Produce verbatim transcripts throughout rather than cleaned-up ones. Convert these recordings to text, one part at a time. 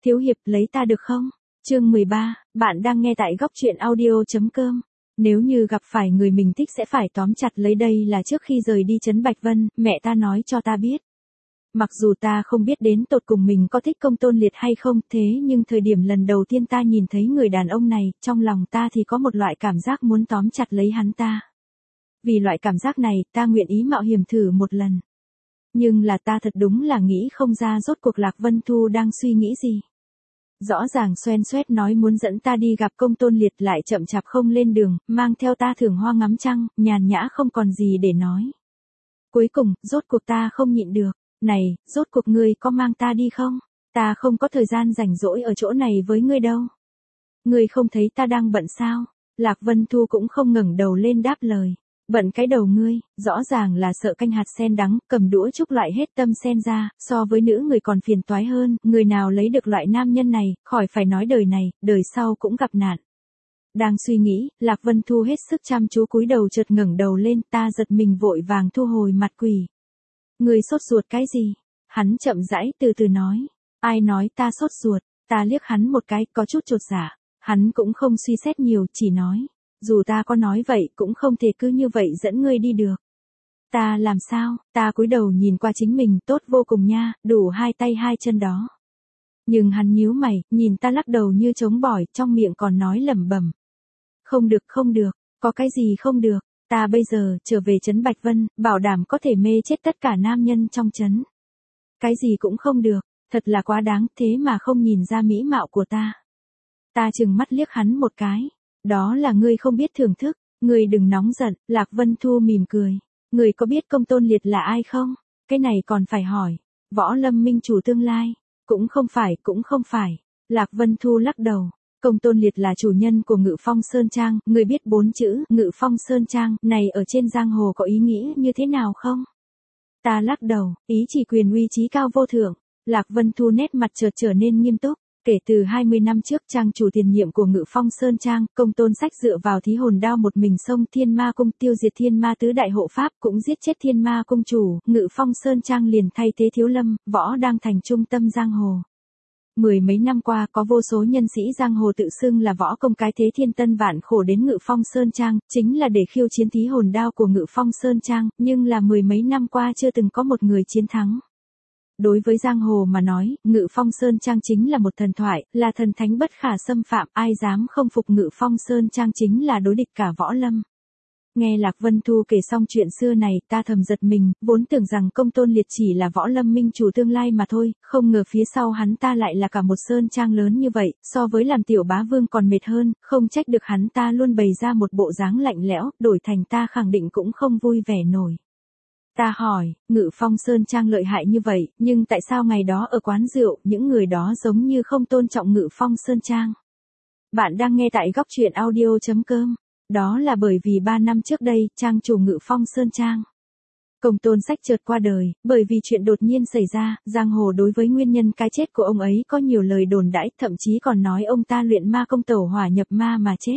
Thiếu hiệp lấy ta được không? Chương mười ba, bạn đang nghe tại góc truyện audio.com. Nếu như gặp phải người mình thích sẽ phải tóm chặt lấy, đây là trước khi rời đi trấn Bạch Vân, mẹ ta nói cho ta biết. Mặc dù ta không biết đến tột cùng mình có thích Công Tôn Liệt hay không, thế nhưng thời điểm lần đầu tiên ta nhìn thấy người đàn ông này, trong lòng ta thì có một loại cảm giác muốn tóm chặt lấy hắn ta. Vì loại cảm giác này, ta nguyện ý mạo hiểm thử một lần. Nhưng là ta thật đúng là nghĩ không ra rốt cuộc Lạc Vân Thu đang suy nghĩ gì. Rõ ràng xoen xoét nói muốn dẫn ta đi gặp Công Tôn Liệt, lại chậm chạp không lên đường, mang theo ta thưởng hoa ngắm trăng, nhàn nhã không còn gì để nói. Cuối cùng, rốt cuộc ta không nhịn được. Này, rốt cuộc ngươi có mang ta đi không? Ta không có thời gian rảnh rỗi ở chỗ này với ngươi đâu. Ngươi không thấy ta đang bận sao? Lạc Vân Thu cũng không ngẩng đầu lên đáp lời. Bận cái đầu ngươi, rõ ràng là sợ canh hạt sen đắng, cầm đũa trúc loại hết tâm sen ra, so với nữ người còn phiền toái hơn, người nào lấy được loại nam nhân này, khỏi phải nói đời này, đời sau cũng gặp nạn. Đang suy nghĩ, Lạc Vân Thu hết sức chăm chú cúi đầu, chợt ngẩng đầu lên, ta giật mình vội vàng thu hồi mặt quỷ. Ngươi sốt ruột cái gì? Hắn chậm rãi từ từ nói. Ai nói ta sốt ruột? Ta liếc hắn một cái, có chút chột dạ. Hắn cũng không suy xét nhiều, chỉ nói. Dù ta có nói vậy, cũng không thể cứ như vậy dẫn ngươi đi được. Ta làm sao? Ta cúi đầu nhìn qua chính mình, tốt vô cùng nha, đủ hai tay hai chân đó. Nhưng hắn nhíu mày, nhìn ta lắc đầu như trống bỏi, trong miệng còn nói lẩm bẩm. Không được, không được, có cái gì không được? Ta bây giờ, trở về trấn Bạch Vân, bảo đảm có thể mê chết tất cả nam nhân trong trấn. Cái gì cũng không được, thật là quá đáng, thế mà không nhìn ra mỹ mạo của ta. Ta chừng mắt liếc hắn một cái. Đó là ngươi không biết thưởng thức, ngươi đừng nóng giận, Lạc Vân Thu mỉm cười. Ngươi có biết Công Tôn Liệt là ai không? Cái này còn phải hỏi. Võ Lâm minh chủ tương lai. Cũng không phải, cũng không phải. Lạc Vân Thu lắc đầu. Công Tôn Liệt là chủ nhân của Ngự Phong Sơn Trang, ngươi biết bốn chữ Ngự Phong Sơn Trang này ở trên giang hồ có ý nghĩa như thế nào không? Ta lắc đầu, ý chỉ quyền uy trí cao vô thượng. Lạc Vân Thu nét mặt chợt trở nên nghiêm túc. Kể từ hai mươi năm trước, trang chủ tiền nhiệm của Ngự Phong Sơn Trang, Công Tôn Sách dựa vào thí hồn đao một mình xông Thiên Ma Cung, tiêu diệt Thiên Ma tứ đại hộ pháp, cũng giết chết Thiên Ma Cung chủ, Ngự Phong Sơn Trang liền thay thế Thiếu Lâm, Võ đang thành trung tâm giang hồ. Mười mấy năm qua, có vô số nhân sĩ giang hồ tự xưng là võ công cái thế thiên tân vạn khổ đến Ngự Phong Sơn Trang, chính là để khiêu chiến thí hồn đao của Ngự Phong Sơn Trang, nhưng là mười mấy năm qua chưa từng có một người chiến thắng. Đối với giang hồ mà nói, Ngự Phong Sơn Trang chính là một thần thoại, là thần thánh bất khả xâm phạm, ai dám không phục Ngự Phong Sơn Trang chính là đối địch cả võ lâm. Nghe Lạc Vân Thu kể xong chuyện xưa này, ta thầm giật mình, vốn tưởng rằng Công Tôn Liệt chỉ là võ lâm minh chủ tương lai mà thôi, không ngờ phía sau hắn ta lại là cả một sơn trang lớn như vậy, so với làm tiểu bá vương còn mệt hơn, không trách được hắn ta luôn bày ra một bộ dáng lạnh lẽo, đổi thành ta khẳng định cũng không vui vẻ nổi. Ta hỏi, Ngự Phong Sơn Trang lợi hại như vậy, nhưng tại sao ngày đó ở quán rượu, những người đó giống như không tôn trọng Ngự Phong Sơn Trang? Bạn đang nghe tại góc truyện audio.com. Đó là bởi vì ba năm trước đây, trang chủ Ngự Phong Sơn Trang, Công Tôn Sách chợt qua đời, bởi vì chuyện đột nhiên xảy ra, giang hồ đối với nguyên nhân cái chết của ông ấy có nhiều lời đồn đãi, thậm chí còn nói ông ta luyện ma công tẩu hỏa nhập ma mà chết.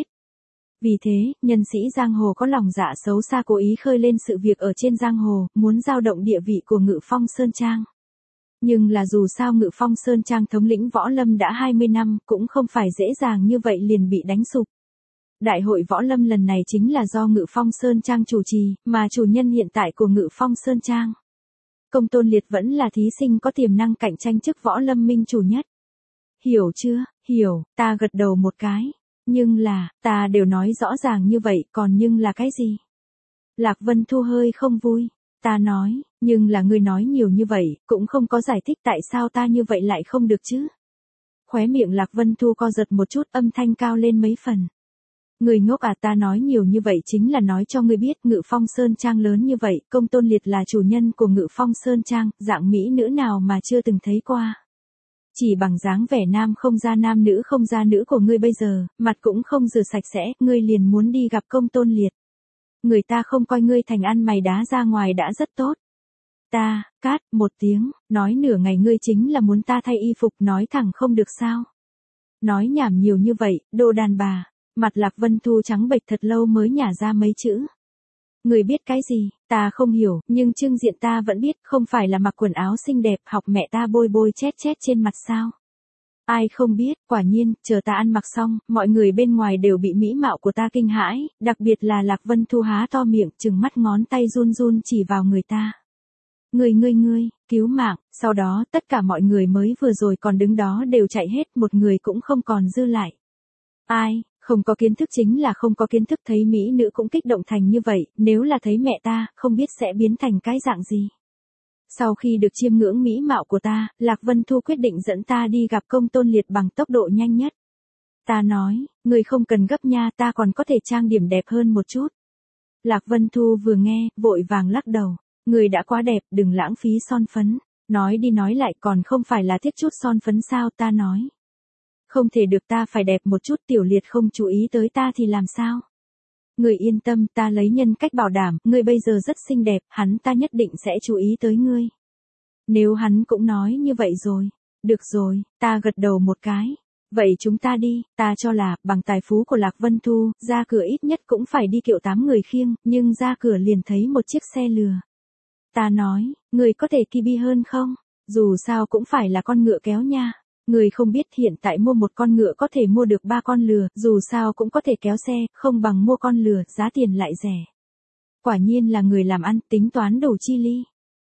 Vì thế, nhân sĩ giang hồ có lòng dạ xấu xa cố ý khơi lên sự việc ở trên giang hồ, muốn dao động địa vị của Ngự Phong Sơn Trang. Nhưng là dù sao Ngự Phong Sơn Trang thống lĩnh võ lâm đã hai mươi năm, cũng không phải dễ dàng như vậy liền bị đánh sụp. Đại hội võ lâm lần này chính là do Ngự Phong Sơn Trang chủ trì, mà chủ nhân hiện tại của Ngự Phong Sơn Trang, Công Tôn Liệt vẫn là thí sinh có tiềm năng cạnh tranh chức võ lâm minh chủ nhất. Hiểu chưa? Hiểu, ta gật đầu một cái. Nhưng là, ta đều nói rõ ràng như vậy, còn nhưng là cái gì? Lạc Vân Thu hơi không vui. Ta nói, nhưng là ngươi nói nhiều như vậy, cũng không có giải thích tại sao ta như vậy lại không được chứ. Khóe miệng Lạc Vân Thu co giật một chút, âm thanh cao lên mấy phần. Người ngốc à, ta nói nhiều như vậy chính là nói cho ngươi biết, Ngự Phong Sơn Trang lớn như vậy, Công Tôn Liệt là chủ nhân của Ngự Phong Sơn Trang, dạng mỹ nữ nào mà chưa từng thấy qua. Chỉ bằng dáng vẻ nam không ra nam nữ không ra nữ của ngươi bây giờ, mặt cũng không rửa sạch sẽ, ngươi liền muốn đi gặp Công Tôn Liệt. Người ta không coi ngươi thành ăn mày đá ra ngoài đã rất tốt. Ta, cát, một tiếng, nói nửa ngày ngươi chính là muốn ta thay y phục, nói thẳng không được sao. Nói nhảm nhiều như vậy, đồ đàn bà. Mặt Lạc Vân Thu trắng bệch thật lâu mới nhả ra mấy chữ. Người biết cái gì, ta không hiểu, nhưng trưng diện ta vẫn biết, không phải là mặc quần áo xinh đẹp, học mẹ ta bôi bôi chét chét trên mặt sao. Ai không biết, quả nhiên, chờ ta ăn mặc xong, mọi người bên ngoài đều bị mỹ mạo của ta kinh hãi, đặc biệt là Lạc Vân Thu há to miệng, trừng mắt ngón tay run run chỉ vào người ta. Ngươi ngươi ngươi, cứu mạng, sau đó tất cả mọi người mới vừa rồi còn đứng đó đều chạy hết, một người cũng không còn dư lại. Ai, không có kiến thức chính là không có kiến thức, thấy mỹ nữ cũng kích động thành như vậy, nếu là thấy mẹ ta, không biết sẽ biến thành cái dạng gì. Sau khi được chiêm ngưỡng mỹ mạo của ta, Lạc Vân Thu quyết định dẫn ta đi gặp Công Tôn Liệt bằng tốc độ nhanh nhất. Ta nói, người không cần gấp nha, ta còn có thể trang điểm đẹp hơn một chút. Lạc Vân Thu vừa nghe, vội vàng lắc đầu. Người đã quá đẹp, đừng lãng phí son phấn. Nói đi nói lại còn không phải là tiếc chút son phấn sao, ta nói. Không thể được, ta phải đẹp một chút, Tiểu Liệt không chú ý tới ta thì làm sao? Người yên tâm, ta lấy nhân cách bảo đảm, ngươi bây giờ rất xinh đẹp, hắn ta nhất định sẽ chú ý tới ngươi. Nếu hắn cũng nói như vậy rồi. Được rồi, ta gật đầu một cái. Vậy chúng ta đi, ta cho là, bằng tài phú của Lạc Vân Thu, ra cửa ít nhất cũng phải đi kiệu tám người khiêng, nhưng ra cửa liền thấy một chiếc xe lừa. Ta nói, người có thể kỳ bi hơn không? Dù sao cũng phải là con ngựa kéo nha. Người không biết hiện tại mua một con ngựa có thể mua được ba con lừa, dù sao cũng có thể kéo xe, không bằng mua con lừa, giá tiền lại rẻ. Quả nhiên là người làm ăn, tính toán đủ chi ly.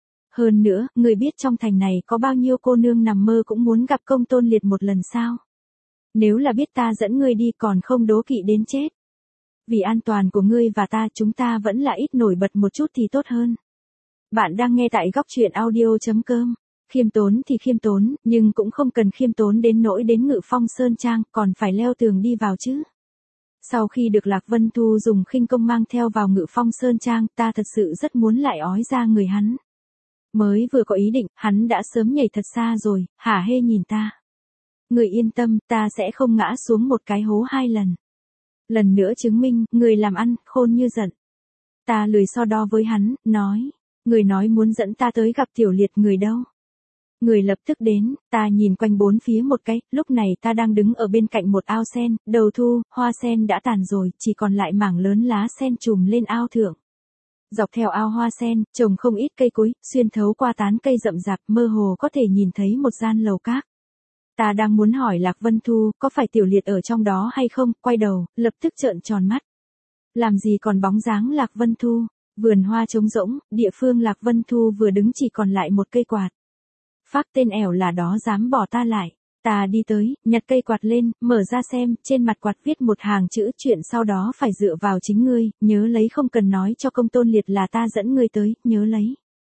Hơn nữa, người biết trong thành này có bao nhiêu cô nương nằm mơ cũng muốn gặp Công Tôn Liệt một lần sao? Nếu là biết ta dẫn ngươi đi còn không đố kỵ đến chết. Vì an toàn của ngươi và ta, chúng ta vẫn là ít nổi bật một chút thì tốt hơn. Bạn đang nghe tại góc truyện audio chấm com. Khiêm tốn thì khiêm tốn, nhưng cũng không cần khiêm tốn đến nỗi đến Ngự Phong Sơn Trang, còn phải leo tường đi vào chứ. Sau khi được Lạc Vân Thu dùng khinh công mang theo vào Ngự Phong Sơn Trang, ta thật sự rất muốn lại ói ra người hắn. Mới vừa có ý định, hắn đã sớm nhảy thật xa rồi, hả hê nhìn ta. Người yên tâm, ta sẽ không ngã xuống một cái hố hai lần. Lần nữa chứng minh, người làm ăn, khôn như giận. Ta lười so đo với hắn, nói. Người nói muốn dẫn ta tới gặp Tiểu Liệt, người đâu? Người lập tức đến, ta nhìn quanh bốn phía một cái, lúc này ta đang đứng ở bên cạnh một ao sen, đầu thu, hoa sen đã tàn rồi, chỉ còn lại mảng lớn lá sen trùm lên ao thượng. Dọc theo ao hoa sen, trồng không ít cây cối, xuyên thấu qua tán cây rậm rạp, mơ hồ có thể nhìn thấy một gian lầu các. Ta đang muốn hỏi Lạc Vân Thu, có phải Tiểu Liệt ở trong đó hay không, quay đầu, lập tức trợn tròn mắt. Làm gì còn bóng dáng Lạc Vân Thu, vườn hoa trống rỗng, địa phương Lạc Vân Thu vừa đứng chỉ còn lại một cây quạt. Phác tên ẻo là đó dám bỏ ta lại. Ta đi tới, nhặt cây quạt lên, mở ra xem, trên mặt quạt viết một hàng chữ, chuyện sau đó phải dựa vào chính ngươi, nhớ lấy, không cần nói cho Công Tôn Liệt là ta dẫn ngươi tới, nhớ lấy.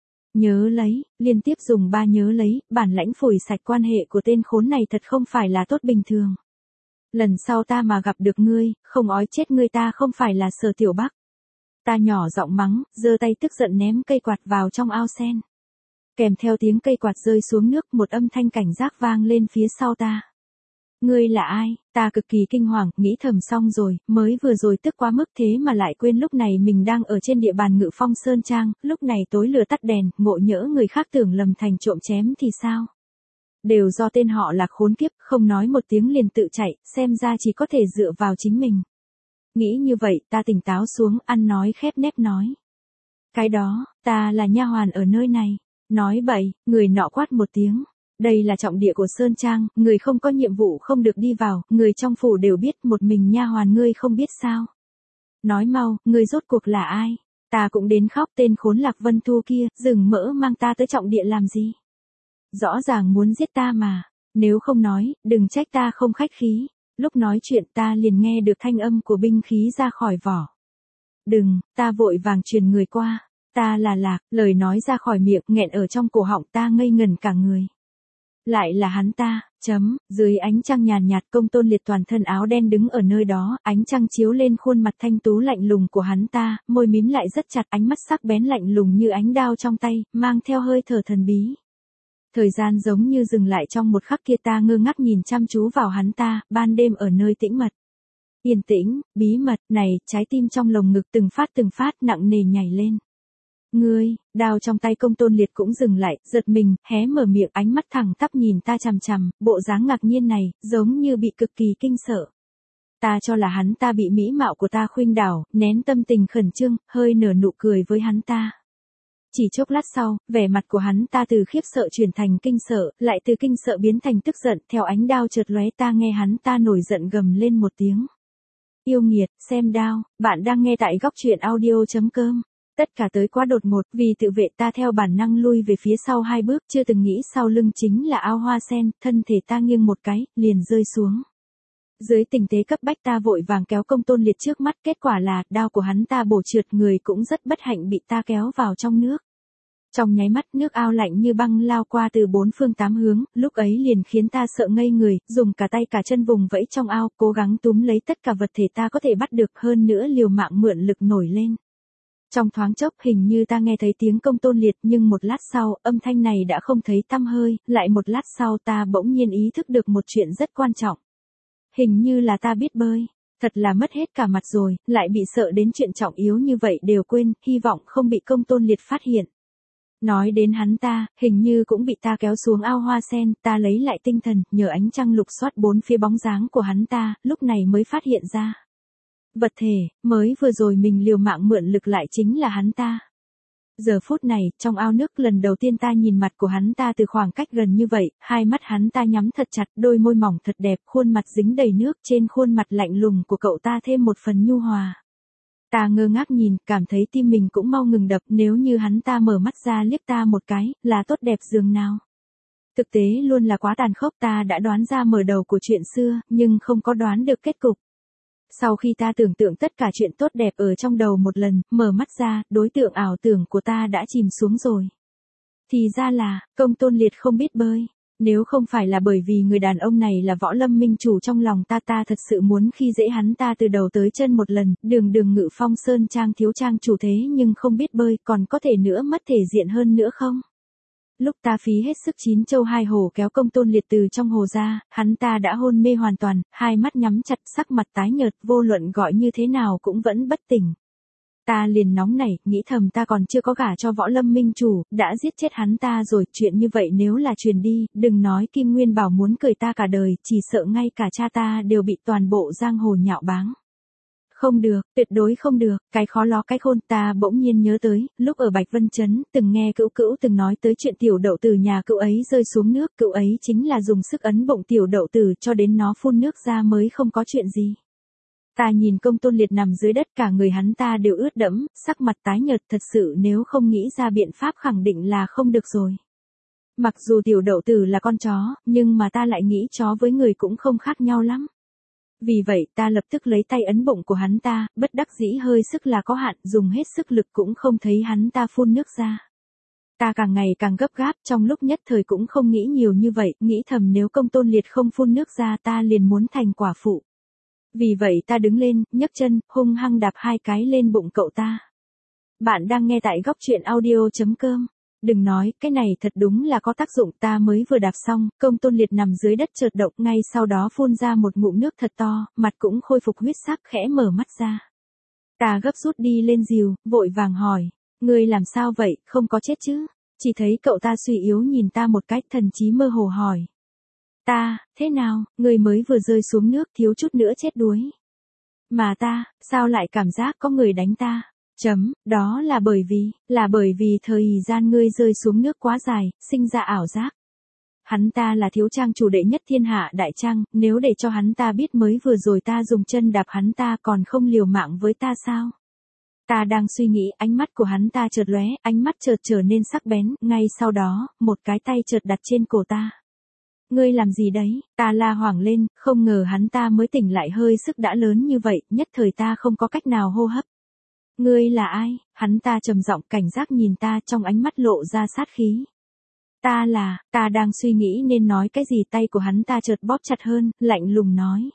Nhớ lấy, liên tiếp dùng ba nhớ lấy, bản lãnh phủi sạch quan hệ của tên khốn này thật không phải là tốt bình thường. Lần sau ta mà gặp được ngươi, không ói chết ngươi, ta không phải là Sở Tiểu Bắc. Ta nhỏ giọng mắng, giơ tay tức giận ném cây quạt vào trong ao sen. Kèm theo tiếng cây quạt rơi xuống nước, một âm thanh cảnh giác vang lên phía sau ta. Ngươi là ai? Ta cực kỳ kinh hoàng, nghĩ thầm xong rồi, mới vừa rồi tức quá mức thế mà lại quên lúc này mình đang ở trên địa bàn Ngự Phong Sơn Trang, lúc này tối lửa tắt đèn, ngộ nhỡ người khác tưởng lầm thành trộm chém thì sao? Đều do tên họ là khốn kiếp, không nói một tiếng liền tự chạy, xem ra chỉ có thể dựa vào chính mình. Nghĩ như vậy, ta tỉnh táo xuống, ăn nói khép nép nói. Cái đó, ta là nha hoàn ở nơi này. Nói bậy, người nọ quát một tiếng. Đây là trọng địa của Sơn Trang, người không có nhiệm vụ không được đi vào, người trong phủ đều biết, một mình nha hoàn ngươi không biết sao. Nói mau, người rốt cuộc là ai? Ta cũng đến khóc, tên khốn Lạc Vân Thu kia, rừng mỡ mang ta tới trọng địa làm gì? Rõ ràng muốn giết ta mà, nếu không nói, đừng trách ta không khách khí. Lúc nói chuyện ta liền nghe được thanh âm của binh khí ra khỏi vỏ. Đừng, ta vội vàng truyền người qua. Ta là Lạc, lời nói ra khỏi miệng, nghẹn ở trong cổ họng, ta ngây ngẩn cả người. Lại là hắn ta, chấm, dưới ánh trăng nhàn nhạt, Công Tôn Liệt toàn thân áo đen đứng ở nơi đó, ánh trăng chiếu lên khuôn mặt thanh tú lạnh lùng của hắn ta, môi mím lại rất chặt, ánh mắt sắc bén lạnh lùng như ánh đao trong tay, mang theo hơi thở thần bí. Thời gian giống như dừng lại trong một khắc kia, ta ngơ ngác nhìn chăm chú vào hắn ta, ban đêm ở nơi tĩnh mật. Yên tĩnh, bí mật, này, trái tim trong lồng ngực từng phát từng phát nặng nề nhảy lên. Ngươi, đao trong tay Công Tôn Liệt cũng dừng lại, giật mình, hé mở miệng, ánh mắt thẳng tắp nhìn ta chằm chằm, bộ dáng ngạc nhiên này, giống như bị cực kỳ kinh sợ. Ta cho là hắn ta bị mỹ mạo của ta khuynh đảo, nén tâm tình khẩn trương, hơi nở nụ cười với hắn ta. Chỉ chốc lát sau, vẻ mặt của hắn ta từ khiếp sợ chuyển thành kinh sợ, lại từ kinh sợ biến thành tức giận, theo ánh đao chợt lóe ta nghe hắn ta nổi giận gầm lên một tiếng. Yêu nghiệt, xem đao, bạn đang nghe tại góc truyện audio.com. Tất cả tới quá đột ngột, vì tự vệ ta theo bản năng lui về phía sau hai bước, chưa từng nghĩ sau lưng chính là ao hoa sen, thân thể ta nghiêng một cái, liền rơi xuống. Dưới tình thế cấp bách ta vội vàng kéo Công Tôn Liệt trước mắt, kết quả là, đao của hắn ta bổ trượt người cũng rất bất hạnh bị ta kéo vào trong nước. Trong nháy mắt nước ao lạnh như băng lao qua từ bốn phương tám hướng, lúc ấy liền khiến ta sợ ngây người, dùng cả tay cả chân vùng vẫy trong ao, cố gắng túm lấy tất cả vật thể ta có thể bắt được, hơn nữa liều mạng mượn lực nổi lên. Trong thoáng chốc hình như ta nghe thấy tiếng Công Tôn Liệt, nhưng một lát sau, âm thanh này đã không thấy tăm hơi, lại một lát sau ta bỗng nhiên ý thức được một chuyện rất quan trọng. Hình như là ta biết bơi, thật là mất hết cả mặt rồi, lại bị sợ đến chuyện trọng yếu như vậy đều quên, hy vọng không bị Công Tôn Liệt phát hiện. Nói đến hắn ta, hình như cũng bị ta kéo xuống ao hoa sen, ta lấy lại tinh thần, nhờ ánh trăng lục soát bốn phía bóng dáng của hắn ta, lúc này mới phát hiện ra. Vật thể, mới vừa rồi mình liều mạng mượn lực lại chính là hắn ta. Giờ phút này, trong ao nước lần đầu tiên ta nhìn mặt của hắn ta từ khoảng cách gần như vậy, hai mắt hắn ta nhắm thật chặt, đôi môi mỏng thật đẹp, khuôn mặt dính đầy nước, trên khuôn mặt lạnh lùng của cậu ta thêm một phần nhu hòa. Ta ngơ ngác nhìn, cảm thấy tim mình cũng mau ngừng đập, nếu như hắn ta mở mắt ra liếc ta một cái, là tốt đẹp dường nào. Thực tế luôn là quá tàn khốc, ta đã đoán ra mở đầu của chuyện xưa, nhưng không có đoán được kết cục. Sau khi ta tưởng tượng tất cả chuyện tốt đẹp ở trong đầu một lần, mở mắt ra, đối tượng ảo tưởng của ta đã chìm xuống rồi. Thì ra là, Công Tôn Liệt không biết bơi. Nếu không phải là bởi vì người đàn ông này là Võ Lâm minh chủ trong lòng ta, ta thật sự muốn khi dễ hắn ta từ đầu tới chân một lần, đường đường Ngự Phong Sơn Trang thiếu trang chủ thế nhưng không biết bơi, còn có thể nữa mất thể diện hơn nữa không? Lúc ta phí hết sức chín châu hai hổ kéo Công Tôn Liệt từ trong hồ ra, hắn ta đã hôn mê hoàn toàn, hai mắt nhắm chặt, sắc mặt tái nhợt, vô luận gọi như thế nào cũng vẫn bất tỉnh. Ta liền nóng nảy, nghĩ thầm ta còn chưa có gả cho Võ Lâm minh chủ, đã giết chết hắn ta rồi, chuyện như vậy nếu là truyền đi, đừng nói Kim Nguyên Bảo muốn cười ta cả đời, chỉ sợ ngay cả cha ta đều bị toàn bộ giang hồ nhạo báng. Không được, tuyệt đối không được, cái khó ló cái khôn, ta bỗng nhiên nhớ tới, lúc ở Bạch Vân Trấn, từng nghe Cữu Cữu từng nói tới chuyện tiểu đậu tử nhà Cữu ấy rơi xuống nước, Cữu ấy chính là dùng sức ấn bụng tiểu đậu tử cho đến nó phun nước ra mới không có chuyện gì. Ta nhìn Công Tôn Liệt nằm dưới đất, cả người hắn ta đều ướt đẫm, sắc mặt tái nhợt, thật sự nếu không nghĩ ra biện pháp khẳng định là không được rồi. Mặc dù tiểu đậu tử là con chó, nhưng mà ta lại nghĩ chó với người cũng không khác nhau lắm. Vì vậy ta lập tức lấy tay ấn bụng của hắn ta, bất đắc dĩ hơi sức là có hạn, dùng hết sức lực cũng không thấy hắn ta phun nước ra. Ta càng ngày càng gấp gáp, trong lúc nhất thời cũng không nghĩ nhiều như vậy, nghĩ thầm nếu Công Tôn Liệt không phun nước ra ta liền muốn thành quả phụ. Vì vậy ta đứng lên, nhấc chân, hung hăng đạp hai cái lên bụng cậu ta. Bạn đang nghe tại góc truyện audio.com. Đừng nói, cái này thật đúng là có tác dụng, ta mới vừa đạp xong, Công Tôn Liệt nằm dưới đất chợt động, ngay sau đó phun ra một ngụm nước thật to, mặt cũng khôi phục huyết sắc, khẽ mở mắt ra. Ta gấp rút đi lên dìu, vội vàng hỏi, ngươi làm sao vậy, không có chết chứ? Chỉ thấy cậu ta suy yếu nhìn ta một cách thần trí mơ hồ hỏi. Ta, thế nào, ngươi mới vừa rơi xuống nước thiếu chút nữa chết đuối. Mà ta, sao lại cảm giác có người đánh ta? Chấm, đó là bởi vì, là bởi vì thời gian ngươi rơi xuống nước quá dài, sinh ra ảo giác. Hắn ta là thiếu trang chủ đệ nhất thiên hạ đại trang, nếu để cho hắn ta biết mới vừa rồi ta dùng chân đạp hắn ta còn không liều mạng với ta sao? Ta đang suy nghĩ, ánh mắt của hắn ta chợt lóe, ánh mắt chợt trở nên sắc bén, ngay sau đó, một cái tay chợt đặt trên cổ ta. Ngươi làm gì đấy? Ta la hoảng lên, không ngờ hắn ta mới tỉnh lại hơi sức đã lớn như vậy, nhất thời ta không có cách nào hô hấp. Ngươi là ai? Hắn ta trầm giọng cảnh giác nhìn ta, trong ánh mắt lộ ra sát khí. Ta là, ta đang suy nghĩ nên nói cái gì, tay của hắn ta chợt bóp chặt hơn, lạnh lùng nói.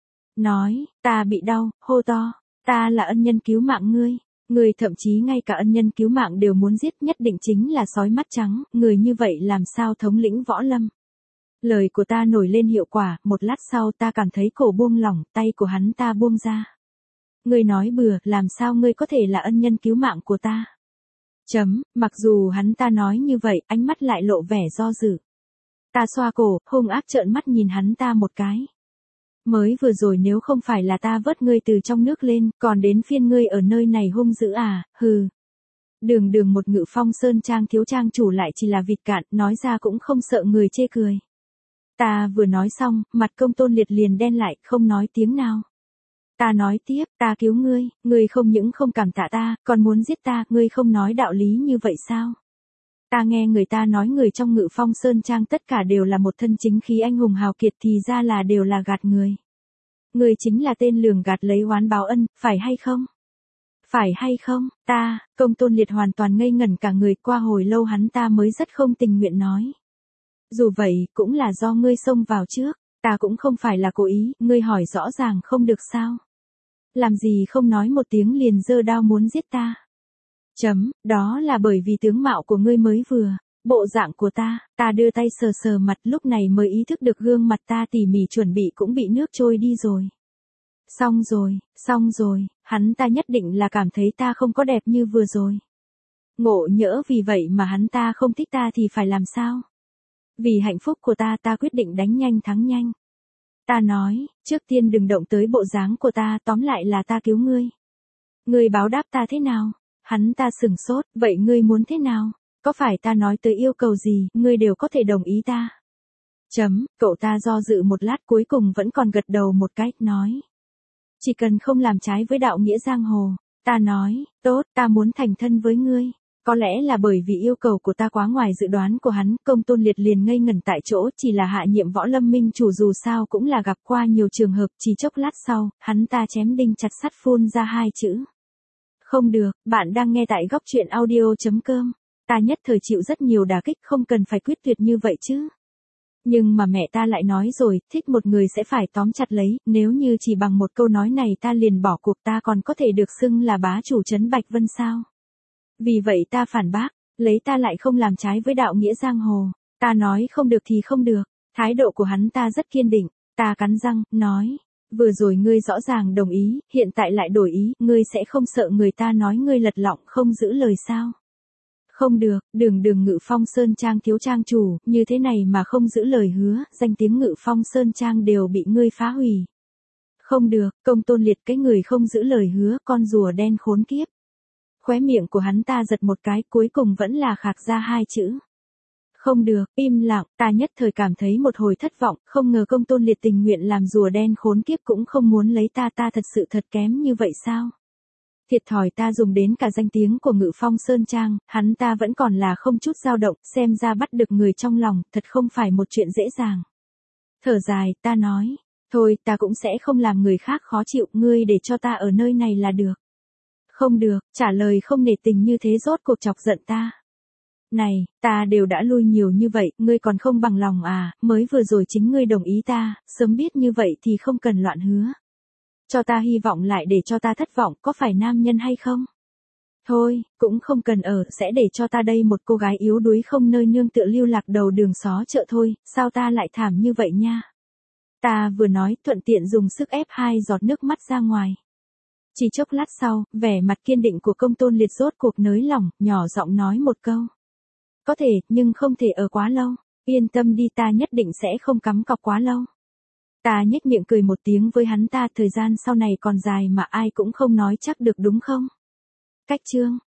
Nói, ta bị đau, hô to, ta là ân nhân cứu mạng ngươi. Người thậm chí ngay cả ân nhân cứu mạng đều muốn giết, nhất định chính là sói mắt trắng, người như vậy làm sao thống lĩnh Võ Lâm. Lời của ta nổi lên hiệu quả, một lát sau ta cảm thấy cổ buông lỏng, tay của hắn ta buông ra. Ngươi nói bừa, làm sao ngươi có thể là ân nhân cứu mạng của ta? Chấm, mặc dù hắn ta nói như vậy, ánh mắt lại lộ vẻ do dự. Ta xoa cổ, hung ác trợn mắt nhìn hắn ta một cái. Mới vừa rồi nếu không phải là ta vớt ngươi từ trong nước lên, còn đến phiên ngươi ở nơi này hung dữ à, hừ. đường đường một Ngự Phong Sơn Trang thiếu trang chủ lại chỉ là vịt cạn, nói ra cũng không sợ người chê cười. Ta vừa nói xong, mặt Công Tôn Liệt liền đen lại, không nói tiếng nào. Ta nói tiếp, ta cứu ngươi, ngươi không những không cảm tạ ta, còn muốn giết ta, ngươi không nói đạo lý như vậy sao? Ta nghe người ta nói người trong Ngự Phong Sơn Trang tất cả đều là một thân chính khí anh hùng hào kiệt thì ra là đều là gạt người. Ngươi chính là tên lường gạt lấy oán báo ân, phải hay không? Phải hay không? Ta, Công Tôn Liệt hoàn toàn ngây ngẩn cả người, qua hồi lâu hắn ta mới rất không tình nguyện nói. Dù vậy, cũng là do ngươi xông vào trước, ta cũng không phải là cố ý, ngươi hỏi rõ ràng không được sao? Làm gì không nói một tiếng liền giơ đao muốn giết ta? Chấm, đó là bởi vì tướng mạo của ngươi mới vừa, bộ dạng của ta, ta đưa tay sờ sờ mặt lúc này mới ý thức được gương mặt ta tỉ mỉ chuẩn bị cũng bị nước trôi đi rồi. Xong rồi, xong rồi, hắn ta nhất định là cảm thấy ta không có đẹp như vừa rồi. Ngộ nhỡ vì vậy mà hắn ta không thích ta thì phải làm sao? Vì hạnh phúc của ta ta quyết định đánh nhanh thắng nhanh. Ta nói, trước tiên đừng động tới bộ dáng của ta, tóm lại là ta cứu ngươi. Ngươi báo đáp ta thế nào? Hắn ta sửng sốt, vậy ngươi muốn thế nào? Có phải ta nói tới yêu cầu gì, ngươi đều có thể đồng ý ta? Chấm, cậu ta do dự một lát cuối cùng vẫn còn gật đầu một cái, nói. Chỉ cần không làm trái với đạo nghĩa giang hồ. Ta nói, tốt, ta muốn thành thân với ngươi. Có lẽ là bởi vì yêu cầu của ta quá ngoài dự đoán của hắn, Công Tôn Liệt liền ngây ngẩn tại chỗ, chỉ là hạ nhiệm võ lâm minh chủ dù sao cũng là gặp qua nhiều trường hợp, chỉ chốc lát sau, hắn ta chém đinh chặt sắt phun ra hai chữ. Không được, bạn đang nghe tại góc truyện audio.com. Ta nhất thời chịu rất nhiều đả kích, không cần phải quyết tuyệt như vậy chứ. Nhưng mà mẹ ta lại nói rồi, thích một người sẽ phải tóm chặt lấy, nếu như chỉ bằng một câu nói này ta liền bỏ cuộc, ta còn có thể được xưng là bá chủ trấn Bạch Vân sao? Vì vậy ta phản bác, lấy ta lại không làm trái với đạo nghĩa giang hồ. Ta nói không được thì không được, thái độ của hắn ta rất kiên định, ta cắn răng, nói. Vừa rồi ngươi rõ ràng đồng ý, hiện tại lại đổi ý, ngươi sẽ không sợ người ta nói ngươi lật lọng không giữ lời sao? Không được, đường đường Ngự Phong Sơn Trang thiếu trang chủ, như thế này mà không giữ lời hứa, danh tiếng Ngự Phong Sơn Trang đều bị ngươi phá hủy. Không được, Công Tôn Liệt cái người không giữ lời hứa, con rùa đen khốn kiếp. Khóe miệng của hắn ta giật một cái, cuối cùng vẫn là khạc ra hai chữ. Không được, im lặng, ta nhất thời cảm thấy một hồi thất vọng, không ngờ Công Tôn Liệt tình nguyện làm rùa đen khốn kiếp cũng không muốn lấy ta, ta thật sự thật kém như vậy sao? Thiệt thòi ta dùng đến cả danh tiếng của Ngự Phong Sơn Trang, hắn ta vẫn còn là không chút dao động, xem ra bắt được người trong lòng, thật không phải một chuyện dễ dàng. Thở dài, ta nói, thôi ta cũng sẽ không làm người khác khó chịu, ngươi để cho ta ở nơi này là được. Không được, trả lời không nể tình như thế rốt cuộc chọc giận ta. Này, ta đều đã lui nhiều như vậy, ngươi còn không bằng lòng à, mới vừa rồi chính ngươi đồng ý ta, sớm biết như vậy thì không cần loạn hứa. Cho ta hy vọng lại để cho ta thất vọng, có phải nam nhân hay không? Thôi, cũng không cần ở, sẽ để cho ta đây một cô gái yếu đuối không nơi nương tựa lưu lạc đầu đường xó chợ thôi, sao ta lại thảm như vậy nha? Ta vừa nói, thuận tiện dùng sức ép hai giọt nước mắt ra ngoài. Chỉ chốc lát sau, vẻ mặt kiên định của Công Tôn Liệt rốt cuộc nới lỏng, nhỏ giọng nói một câu. Có thể, nhưng không thể ở quá lâu. Yên tâm đi, ta nhất định sẽ không cắm cọc quá lâu. Ta nhếch miệng cười một tiếng với hắn ta, thời gian sau này còn dài mà ai cũng không nói chắc được đúng không? Cách chương